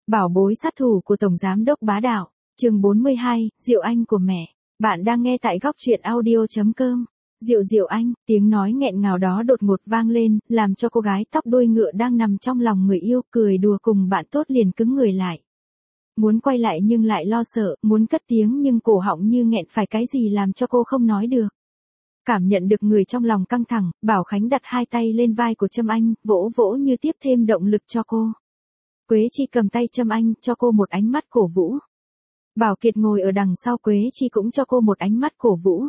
Bảo bối sát thủ của Tổng Giám đốc Bá Đạo, chương 42, Diệu Anh của mẹ. Bạn đang nghe tại góc truyện audio.com. Diệu Anh, tiếng nói nghẹn ngào đó đột ngột vang lên, làm cho cô gái tóc đuôi ngựa đang nằm trong lòng người yêu, cười đùa cùng bạn tốt liền cứng người lại. Muốn quay lại nhưng lại lo sợ, muốn cất tiếng nhưng cổ họng như nghẹn phải cái gì làm cho cô không nói được. Cảm nhận được người trong lòng căng thẳng, Bảo Khánh đặt hai tay lên vai của Trâm Anh, vỗ vỗ như tiếp thêm động lực cho cô. Quế Chi cầm tay Trâm Anh, cho cô một ánh mắt cổ vũ. Bảo Kiệt ngồi ở đằng sau Quế Chi cũng cho cô một ánh mắt cổ vũ.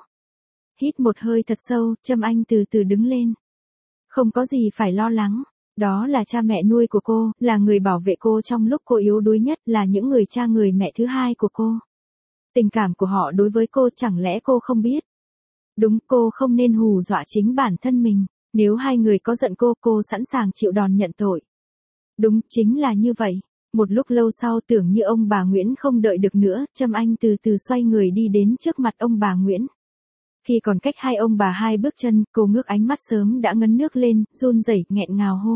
Hít một hơi thật sâu, Trâm Anh từ từ đứng lên. Không có gì phải lo lắng. Đó là cha mẹ nuôi của cô, là người bảo vệ cô trong lúc cô yếu đuối nhất, là những người cha người mẹ thứ hai của cô. Tình cảm của họ đối với cô chẳng lẽ cô không biết? Đúng, cô không nên hù dọa chính bản thân mình. Nếu hai người có giận cô sẵn sàng chịu đòn nhận tội. Đúng, chính là như vậy. Một lúc lâu sau tưởng như ông bà Nguyễn không đợi được nữa, Trâm Anh từ từ xoay người đi đến trước mặt ông bà Nguyễn. Khi còn cách hai ông bà hai bước chân, cô ngước ánh mắt sớm đã ngấn nước lên, run rẩy nghẹn ngào hô.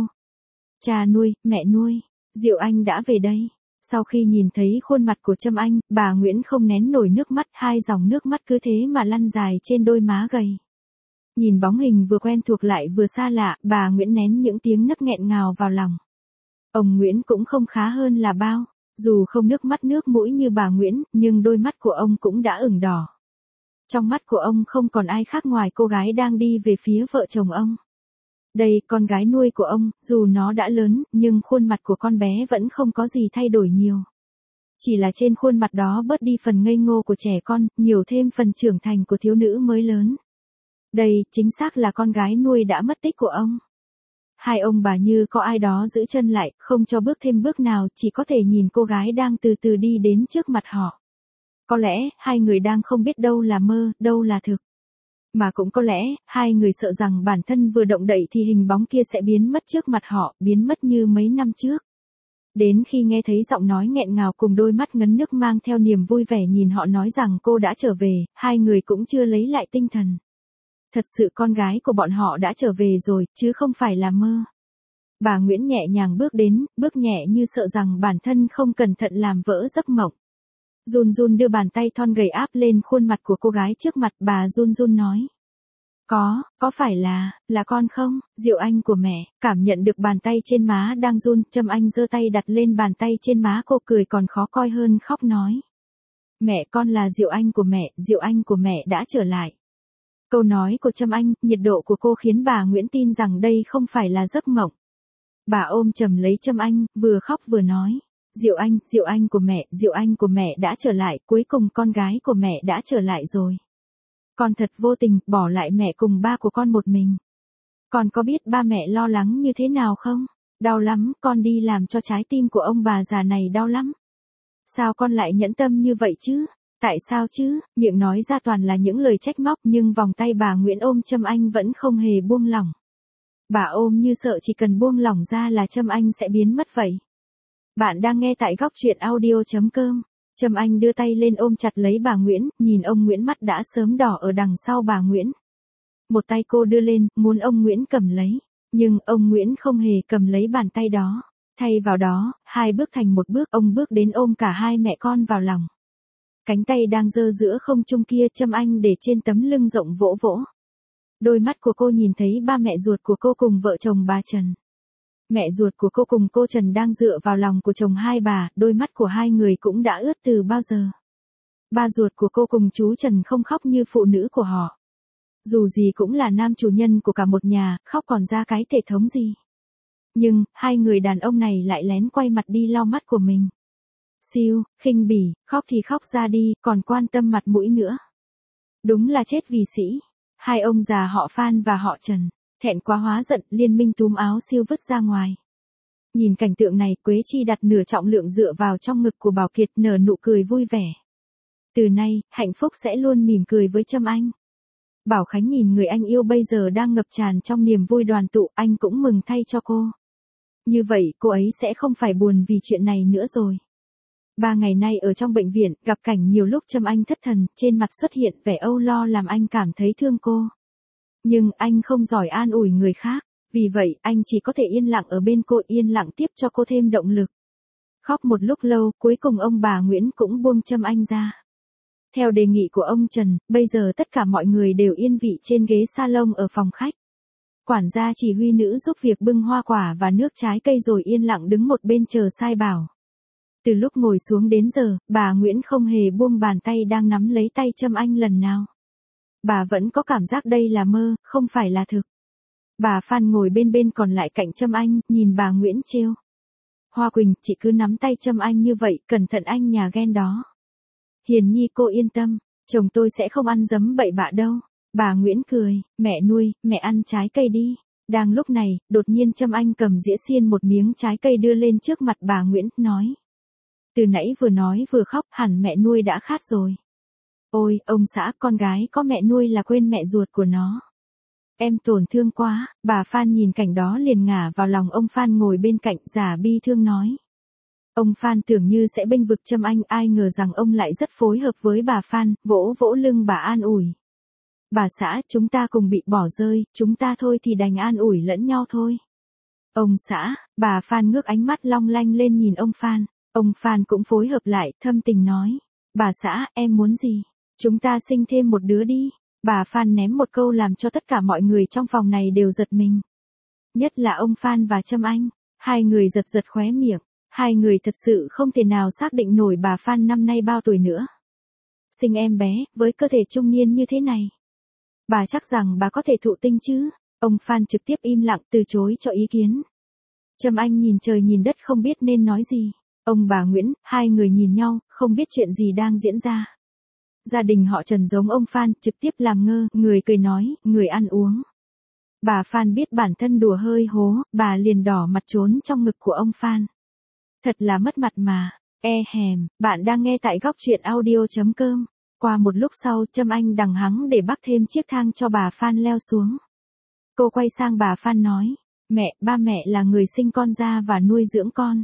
Cha nuôi, mẹ nuôi, Diệu Anh đã về đây. Sau khi nhìn thấy khuôn mặt của Trâm Anh, bà Nguyễn không nén nổi nước mắt, hai dòng nước mắt cứ thế mà lăn dài trên đôi má gầy. Nhìn bóng hình vừa quen thuộc lại vừa xa lạ, bà Nguyễn nén những tiếng nấc nghẹn ngào vào lòng. Ông Nguyễn cũng không khá hơn là bao, dù không nước mắt nước mũi như bà Nguyễn, nhưng đôi mắt của ông cũng đã ửng đỏ. Trong mắt của ông không còn ai khác ngoài cô gái đang đi về phía vợ chồng ông. Đây, con gái nuôi của ông, dù nó đã lớn, nhưng khuôn mặt của con bé vẫn không có gì thay đổi nhiều. Chỉ là trên khuôn mặt đó bớt đi phần ngây ngô của trẻ con, nhiều thêm phần trưởng thành của thiếu nữ mới lớn. Đây, chính xác là con gái nuôi đã mất tích của ông. Hai ông bà như có ai đó giữ chân lại, không cho bước thêm bước nào, chỉ có thể nhìn cô gái đang từ từ đi đến trước mặt họ. Có lẽ, hai người đang không biết đâu là mơ, đâu là thực. Mà cũng có lẽ, hai người sợ rằng bản thân vừa động đậy thì hình bóng kia sẽ biến mất trước mặt họ, biến mất như mấy năm trước. Đến khi nghe thấy giọng nói nghẹn ngào cùng đôi mắt ngấn nước mang theo niềm vui vẻ nhìn họ nói rằng cô đã trở về, hai người cũng chưa lấy lại tinh thần. Thật sự con gái của bọn họ đã trở về rồi, chứ không phải là mơ. Bà Nguyễn nhẹ nhàng bước đến, bước nhẹ như sợ rằng bản thân không cẩn thận làm vỡ giấc mộng. Run run đưa bàn tay thon gầy áp lên khuôn mặt của cô gái trước mặt, bà run run nói. Có phải là con không, Diệu Anh của mẹ, cảm nhận được bàn tay trên má đang run, Trâm Anh giơ tay đặt lên bàn tay trên má cô cười còn khó coi hơn khóc nói. Mẹ con là Diệu Anh của mẹ đã trở lại. Câu nói của Trâm Anh, nhiệt độ của cô khiến bà Nguyễn tin rằng đây không phải là giấc mộng. Bà ôm chầm lấy Trâm Anh, vừa khóc vừa nói. Diệu Anh của mẹ đã trở lại, cuối cùng con gái của mẹ đã trở lại rồi. Con thật vô tình, bỏ lại mẹ cùng ba của con một mình. Con có biết ba mẹ lo lắng như thế nào không? Đau lắm, con đi làm cho trái tim của ông bà già này đau lắm. Sao con lại nhẫn tâm như vậy chứ? Tại sao chứ? Miệng nói ra toàn là những lời trách móc nhưng vòng tay bà Nguyễn ôm Trâm Anh vẫn không hề buông lỏng. Bà ôm như sợ chỉ cần buông lỏng ra là Trâm Anh sẽ biến mất vậy. Bạn đang nghe tại góc truyện audio.com. Trâm Anh đưa tay lên ôm chặt lấy bà Nguyễn, nhìn ông Nguyễn mắt đã sớm đỏ ở đằng sau bà Nguyễn. Một tay cô đưa lên, muốn ông Nguyễn cầm lấy. Nhưng ông Nguyễn không hề cầm lấy bàn tay đó. Thay vào đó, hai bước thành một bước, ông bước đến ôm cả hai mẹ con vào lòng. Cánh tay đang giơ giữa không trung kia Trâm Anh để trên tấm lưng rộng vỗ vỗ. Đôi mắt của cô nhìn thấy ba mẹ ruột của cô cùng vợ chồng bà Trần. Mẹ ruột của cô cùng cô Trần đang dựa vào lòng của chồng hai bà, đôi mắt của hai người cũng đã ướt từ bao giờ. Ba ruột của cô cùng chú Trần không khóc như phụ nữ của họ. Dù gì cũng là nam chủ nhân của cả một nhà, khóc còn ra cái thể thống gì. Nhưng, hai người đàn ông này lại lén quay mặt đi lau mắt của mình. Siêu, khinh bỉ, khóc thì khóc ra đi, còn quan tâm mặt mũi nữa. Đúng là chết vì sĩ. Hai ông già họ Phan và họ Trần. Thẹn quá hóa giận, liên minh túm áo Siêu vứt ra ngoài. Nhìn cảnh tượng này, Quế Chi đặt nửa trọng lượng dựa vào trong ngực của Bảo Kiệt nở nụ cười vui vẻ. Từ nay, hạnh phúc sẽ luôn mỉm cười với Trâm Anh. Bảo Khánh nhìn người anh yêu bây giờ đang ngập tràn trong niềm vui đoàn tụ, anh cũng mừng thay cho cô. Như vậy, cô ấy sẽ không phải buồn vì chuyện này nữa rồi. 3 ngày nay ở trong bệnh viện, gặp cảnh nhiều lúc Trâm Anh thất thần, trên mặt xuất hiện vẻ âu lo làm anh cảm thấy thương cô. Nhưng anh không giỏi an ủi người khác, vì vậy anh chỉ có thể yên lặng ở bên cô, yên lặng tiếp cho cô thêm động lực. Khóc một lúc lâu, cuối cùng ông bà Nguyễn cũng buông Trâm Anh ra. Theo đề nghị của ông Trần, bây giờ tất cả mọi người đều yên vị trên ghế salon ở phòng khách. Quản gia chỉ huy nữ giúp việc bưng hoa quả và nước trái cây rồi yên lặng đứng một bên chờ sai bảo. Từ lúc ngồi xuống đến giờ, bà Nguyễn không hề buông bàn tay đang nắm lấy tay Trâm Anh lần nào. Bà vẫn có cảm giác đây là mơ, không phải là thực. Bà Phan ngồi bên còn lại cạnh Trâm Anh, nhìn bà Nguyễn trêu. Hoa Quỳnh, chị cứ nắm tay Trâm Anh như vậy, cẩn thận anh nhà ghen đó. Hiền Nhi cô yên tâm, chồng tôi sẽ không ăn dấm bậy bạ đâu. Bà Nguyễn cười, mẹ nuôi, mẹ ăn trái cây đi. Đang lúc này, đột nhiên Trâm Anh cầm dĩa xiên một miếng trái cây đưa lên trước mặt bà Nguyễn, nói. Từ nãy vừa nói vừa khóc, hẳn mẹ nuôi đã khát rồi. Ôi, ông xã, con gái có mẹ nuôi là quên mẹ ruột của nó. Em tổn thương quá, bà Phan nhìn cảnh đó liền ngả vào lòng ông Phan ngồi bên cạnh, giả bi thương nói. Ông Phan tưởng như sẽ bênh vực Trâm Anh, ai ngờ rằng ông lại rất phối hợp với bà Phan, vỗ vỗ lưng bà an ủi. Bà xã, chúng ta cùng bị bỏ rơi, chúng ta thôi thì đành an ủi lẫn nhau thôi. Ông xã, bà Phan ngước ánh mắt long lanh lên nhìn ông Phan. Ông Phan cũng phối hợp lại, thâm tình nói. Bà xã, em muốn gì? Chúng ta sinh thêm một đứa đi. Bà Phan ném một câu làm cho tất cả mọi người trong phòng này đều giật mình. Nhất là ông Phan và Trâm Anh. Hai người giật giật khóe miệng. Hai người thật sự không thể nào xác định nổi bà Phan năm nay bao tuổi nữa. Sinh em bé, với cơ thể trung niên như thế này. Bà chắc rằng bà có thể thụ tinh chứ? Ông Phan trực tiếp im lặng từ chối cho ý kiến. Trâm Anh nhìn trời nhìn đất không biết nên nói gì. Ông bà Nguyễn, hai người nhìn nhau, không biết chuyện gì đang diễn ra. Gia đình họ Trần giống ông Phan, trực tiếp làm ngơ, người cười nói, người ăn uống. Bà Phan biết bản thân đùa hơi hố, bà liền đỏ mặt trốn trong ngực của ông Phan. Thật là mất mặt mà. Bạn đang nghe tại góc truyện audio.com. Qua một lúc sau, Trâm Anh đằng hắng để bắc thêm chiếc thang cho bà Phan leo xuống. Cô quay sang bà Phan nói, mẹ, ba mẹ là người sinh con ra và nuôi dưỡng con.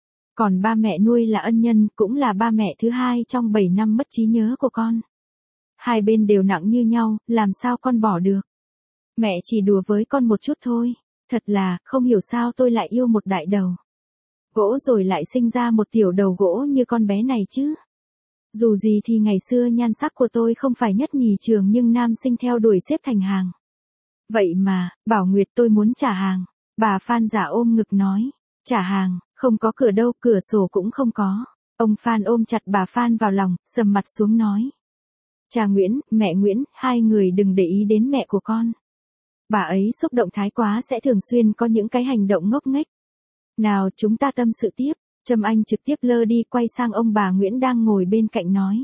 Còn ba mẹ nuôi là ân nhân, cũng là ba mẹ thứ hai trong 7 năm mất trí nhớ của con. Hai bên đều nặng như nhau, làm sao con bỏ được. Mẹ chỉ đùa với con một chút thôi. Thật là, không hiểu sao tôi lại yêu một đại đầu gỗ rồi lại sinh ra một tiểu đầu gỗ như con bé này chứ. Dù gì thì ngày xưa nhan sắc của tôi không phải nhất nhì trường nhưng nam sinh theo đuổi xếp thành hàng. Vậy mà, Bảo Nguyệt tôi muốn trả hàng. Bà Phan giả ôm ngực nói. Trả hàng, không có cửa đâu, cửa sổ cũng không có. Ông Phan ôm chặt bà Phan vào lòng, sầm mặt xuống nói. Cha Nguyễn, mẹ Nguyễn, hai người đừng để ý đến mẹ của con. Bà ấy xúc động thái quá sẽ thường xuyên có những cái hành động ngốc nghếch. Nào chúng ta tâm sự tiếp. Trâm Anh trực tiếp lơ đi quay sang ông bà Nguyễn đang ngồi bên cạnh nói.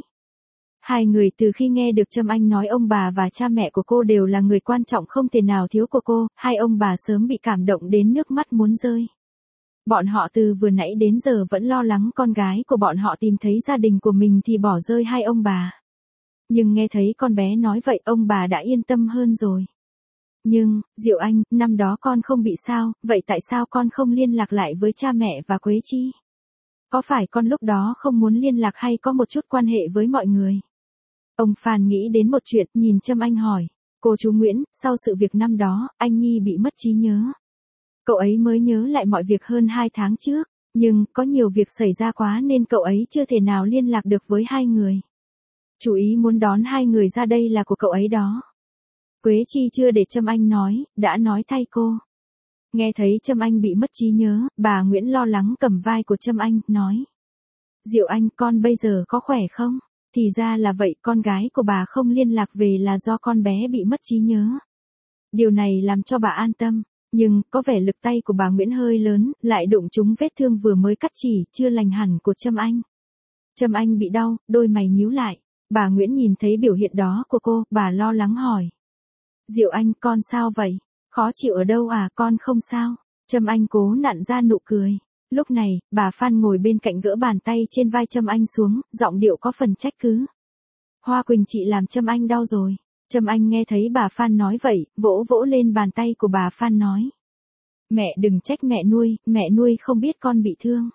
Hai người từ khi nghe được Trâm Anh nói ông bà và cha mẹ của cô đều là người quan trọng không thể nào thiếu của cô, hai ông bà sớm bị cảm động đến nước mắt muốn rơi. Bọn họ từ vừa nãy đến giờ vẫn lo lắng con gái của bọn họ tìm thấy gia đình của mình thì bỏ rơi hai ông bà. Nhưng nghe thấy con bé nói vậy ông bà đã yên tâm hơn rồi. Nhưng, Diệu Anh, năm đó con không bị sao, vậy tại sao con không liên lạc lại với cha mẹ và Quế Chi? Có phải con lúc đó không muốn liên lạc hay có một chút quan hệ với mọi người? Ông Phan nghĩ đến một chuyện, nhìn Trâm Anh hỏi. Cô chú Nguyễn, sau sự việc năm đó, anh Nhi bị mất trí nhớ. Cậu ấy mới nhớ lại mọi việc hơn 2 tháng trước, nhưng có nhiều việc xảy ra quá nên cậu ấy chưa thể nào liên lạc được với hai người. Chú ý muốn đón hai người ra đây là của cậu ấy đó. Quế Chi chưa để Trâm Anh nói, đã nói thay cô. Nghe thấy Trâm Anh bị mất trí nhớ, bà Nguyễn lo lắng cầm vai của Trâm Anh, nói. Diệu Anh, con bây giờ có khỏe không? Thì ra là vậy, con gái của bà không liên lạc về là do con bé bị mất trí nhớ. Điều này làm cho bà an tâm, nhưng có vẻ lực tay của bà Nguyễn hơi lớn, lại đụng trúng vết thương vừa mới cắt chỉ, chưa lành hẳn của Trâm Anh. Trâm Anh bị đau, đôi mày nhíu lại. Bà Nguyễn nhìn thấy biểu hiện đó của cô, bà lo lắng hỏi. Diệu Anh, con sao vậy? Khó chịu ở đâu à, con không sao? Trâm Anh cố nặn ra nụ cười. Lúc này, bà Phan ngồi bên cạnh gỡ bàn tay trên vai Trâm Anh xuống, giọng điệu có phần trách cứ. Hoa Quỳnh chị làm Trâm Anh đau rồi. Trâm Anh nghe thấy bà Phan nói vậy, vỗ vỗ lên bàn tay của bà Phan nói. Mẹ đừng trách mẹ nuôi không biết con bị thương.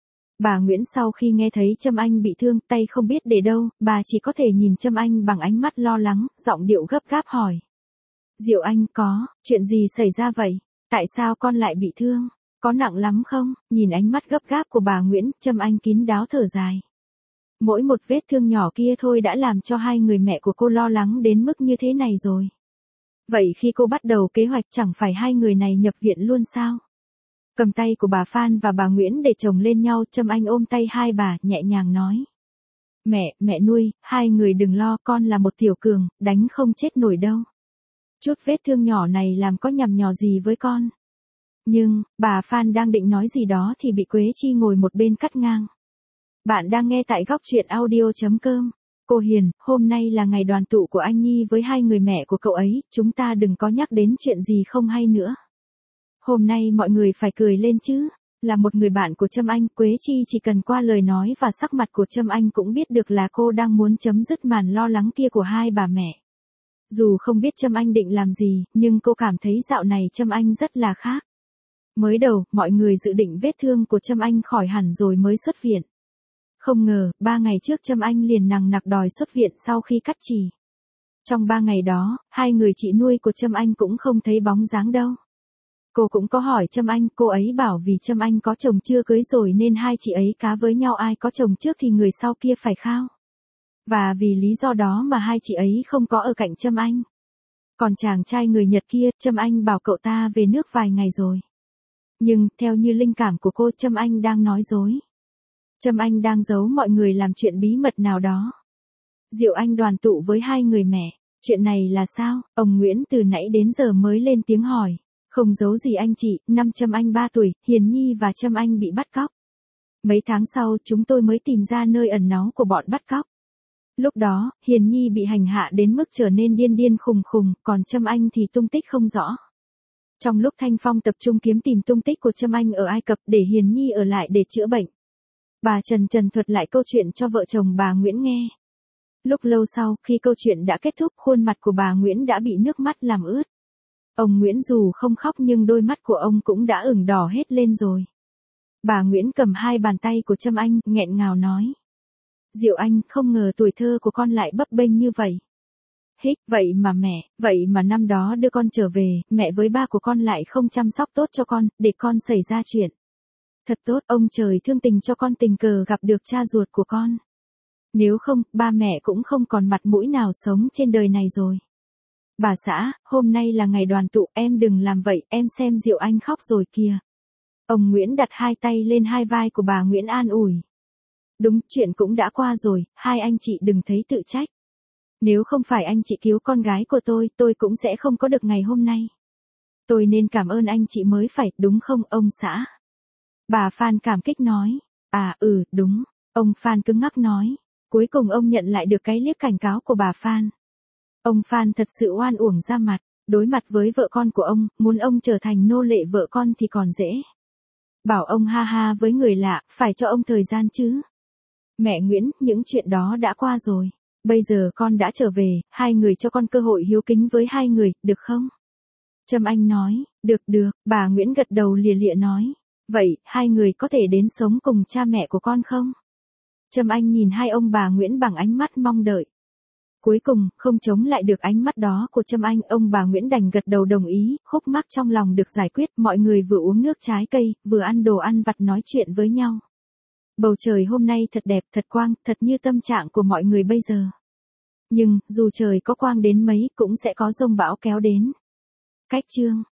Bà Nguyễn sau khi nghe thấy Trâm Anh bị thương, tay không biết để đâu, bà chỉ có thể nhìn Trâm Anh bằng ánh mắt lo lắng, giọng điệu gấp gáp hỏi. Diệu Anh, chuyện gì xảy ra vậy? Tại sao con lại bị thương? Có nặng lắm không? Nhìn ánh mắt gấp gáp của bà Nguyễn, Trâm Anh kín đáo thở dài. Mỗi một vết thương nhỏ kia thôi đã làm cho hai người mẹ của cô lo lắng đến mức như thế này rồi. Vậy khi cô bắt đầu kế hoạch chẳng phải hai người này nhập viện luôn sao? Cầm tay của bà Phan và bà Nguyễn để chồng lên nhau, Trâm Anh ôm tay hai bà, nhẹ nhàng nói. Mẹ nuôi, hai người đừng lo, con là một tiểu cường, đánh không chết nổi đâu. Chút vết thương nhỏ này làm có nhằm nhò gì với con. Nhưng, bà Phan đang định nói gì đó thì bị Quế Chi ngồi một bên cắt ngang. Bạn đang nghe tại góc truyện audio.com. Cô Hiền, hôm nay là ngày đoàn tụ của anh Nhi với hai người mẹ của cậu ấy, chúng ta đừng có nhắc đến chuyện gì không hay nữa. Hôm nay mọi người phải cười lên chứ. Là một người bạn của Trâm Anh, Quế Chi chỉ cần qua lời nói và sắc mặt của Trâm Anh cũng biết được là cô đang muốn chấm dứt màn lo lắng kia của hai bà mẹ. Dù không biết Trâm Anh định làm gì, nhưng cô cảm thấy dạo này Trâm Anh rất là khác. Mới đầu, mọi người dự định vết thương của Trâm Anh khỏi hẳn rồi mới xuất viện. Không ngờ, 3 ngày trước Trâm Anh liền nằng nặc đòi xuất viện sau khi cắt chì. Trong 3 ngày đó, hai người chị nuôi của Trâm Anh cũng không thấy bóng dáng đâu. Cô cũng có hỏi Trâm Anh, cô ấy bảo vì Trâm Anh có chồng chưa cưới rồi nên hai chị ấy cá với nhau ai có chồng trước thì người sau kia phải khao. Và vì lý do đó mà hai chị ấy không có ở cạnh Trâm Anh. Còn chàng trai người Nhật kia, Trâm Anh bảo cậu ta về nước vài ngày rồi. Nhưng, theo như linh cảm của cô, Trâm Anh đang nói dối. Trâm Anh đang giấu mọi người làm chuyện bí mật nào đó. Diệu Anh đoàn tụ với hai người mẹ. Chuyện này là sao? Ông Nguyễn từ nãy đến giờ mới lên tiếng hỏi. Không giấu gì anh chị, năm Trâm Anh 3 tuổi, Hiền Nhi và Trâm Anh bị bắt cóc. Mấy tháng sau, chúng tôi mới tìm ra nơi ẩn náu của bọn bắt cóc. Lúc đó, Hiền Nhi bị hành hạ đến mức trở nên điên điên khùng khùng, còn Trâm Anh thì tung tích không rõ. Trong lúc Thanh Phong tập trung kiếm tìm tung tích của Trâm Anh ở Ai Cập để Hiền Nhi ở lại để chữa bệnh. Bà Trần thuật lại câu chuyện cho vợ chồng bà Nguyễn nghe. Lúc lâu sau, khi câu chuyện đã kết thúc, khuôn mặt của bà Nguyễn đã bị nước mắt làm ướt. Ông Nguyễn dù không khóc nhưng đôi mắt của ông cũng đã ửng đỏ hết lên rồi. Bà Nguyễn cầm hai bàn tay của Trâm Anh, nghẹn ngào nói. Diệu Anh, không ngờ tuổi thơ của con lại bấp bênh như vậy. Hích, vậy mà năm đó đưa con trở về, mẹ với ba của con lại không chăm sóc tốt cho con, để con xảy ra chuyện. Thật tốt, ông trời thương tình cho con tình cờ gặp được cha ruột của con. Nếu không, ba mẹ cũng không còn mặt mũi nào sống trên đời này rồi. Bà xã, hôm nay là ngày đoàn tụ, em đừng làm vậy, em xem Diệu Anh khóc rồi kìa. Ông Nguyễn đặt hai tay lên hai vai của bà Nguyễn an ủi. Đúng, chuyện cũng đã qua rồi, hai anh chị đừng thấy tự trách. Nếu không phải anh chị cứu con gái của tôi cũng sẽ không có được ngày hôm nay. Tôi nên cảm ơn anh chị mới phải, đúng không ông xã? Bà Phan cảm kích nói. Đúng. Ông Phan cứng ngắc nói. Cuối cùng ông nhận lại được cái liếc cảnh cáo của bà Phan. Ông Phan thật sự oan uổng ra mặt. Đối mặt với vợ con của ông, muốn ông trở thành nô lệ vợ con thì còn dễ. Bảo ông ha ha với người lạ, phải cho ông thời gian chứ. Mẹ Nguyễn, những chuyện đó đã qua rồi. Bây giờ con đã trở về, hai người cho con cơ hội hiếu kính với hai người, được không? Trâm Anh nói, được, bà Nguyễn gật đầu lìa lịa nói. Vậy, hai người có thể đến sống cùng cha mẹ của con không? Trâm Anh nhìn hai ông bà Nguyễn bằng ánh mắt mong đợi. Cuối cùng, không chống lại được ánh mắt đó của Trâm Anh, ông bà Nguyễn đành gật đầu đồng ý, khúc mắc trong lòng được giải quyết, mọi người vừa uống nước trái cây, vừa ăn đồ ăn vặt nói chuyện với nhau. Bầu trời hôm nay thật đẹp, thật quang, thật như tâm trạng của mọi người bây giờ. Nhưng, dù trời có quang đến mấy, cũng sẽ có dông bão kéo đến. Cách chương